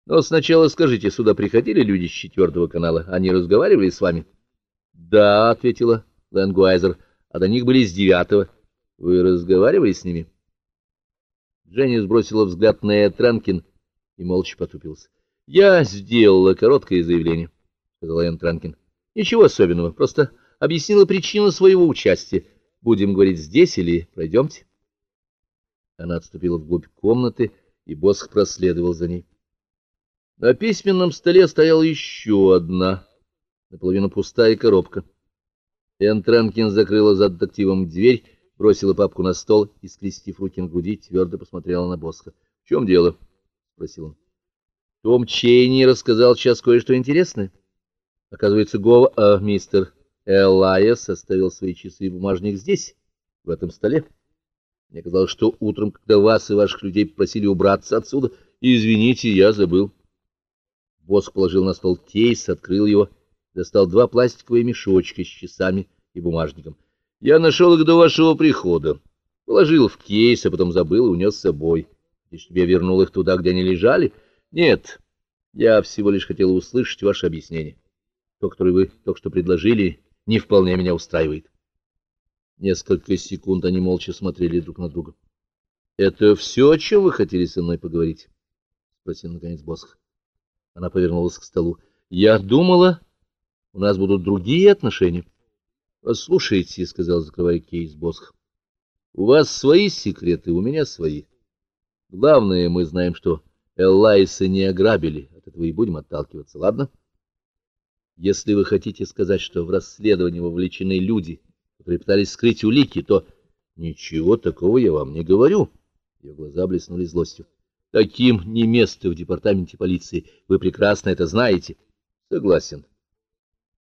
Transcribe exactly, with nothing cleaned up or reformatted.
Но сначала скажите, сюда приходили люди с четвертого канала? Они разговаривали с вами? — Да, — ответила Лэнгуайзер, — а до них были с девятого. Вы разговаривали с ними? Дженни сбросила взгляд на Эд Ранкин и молча потупился. — Я сделала короткое заявление, — сказала Энн Транкин. — Ничего особенного, просто объяснила причину своего участия. Будем говорить здесь или пройдемте? Она отступила вглубь комнаты, и Босх проследовал за ней. На письменном столе стояла еще одна, наполовину пустая коробка. Энн Транкин закрыла за детективом дверь, бросила папку на стол и, скрестив руки на груди, твердо посмотрела на Босха. — В чем дело? — спросил он. — Том Чейни рассказал сейчас кое-что интересное. Оказывается, Гова, а, мистер Элайас оставил свои часы и бумажник здесь, в этом столе. Мне казалось, что утром, когда вас и ваших людей попросили убраться отсюда, извините, я забыл. Босх положил на стол кейс, открыл его, достал два пластиковые мешочка с часами и бумажником. Я нашел их до вашего прихода. Положил в кейс, а потом забыл и унес с собой. И чтобы я вернул их туда, где они лежали? Нет, я всего лишь хотел услышать ваше объяснение. То, которое вы только что предложили, не вполне меня устраивает. Несколько секунд они молча смотрели друг на друга. — Это все, о чем вы хотели со мной поговорить? — спросил наконец Босх. Она повернулась к столу. — Я думала, у нас будут другие отношения. — Послушайте, — сказал, закрывая кейс Босх, — у вас свои секреты, у меня свои. Главное, мы знаем, что Эллайса не ограбили. От этого и будем отталкиваться, ладно? Если вы хотите сказать, что в расследование вовлечены люди, которые пытались скрыть улики, то ничего такого я вам не говорю. Ее глаза блеснули злостью. Таким не место в департаменте полиции. Вы прекрасно это знаете. Согласен.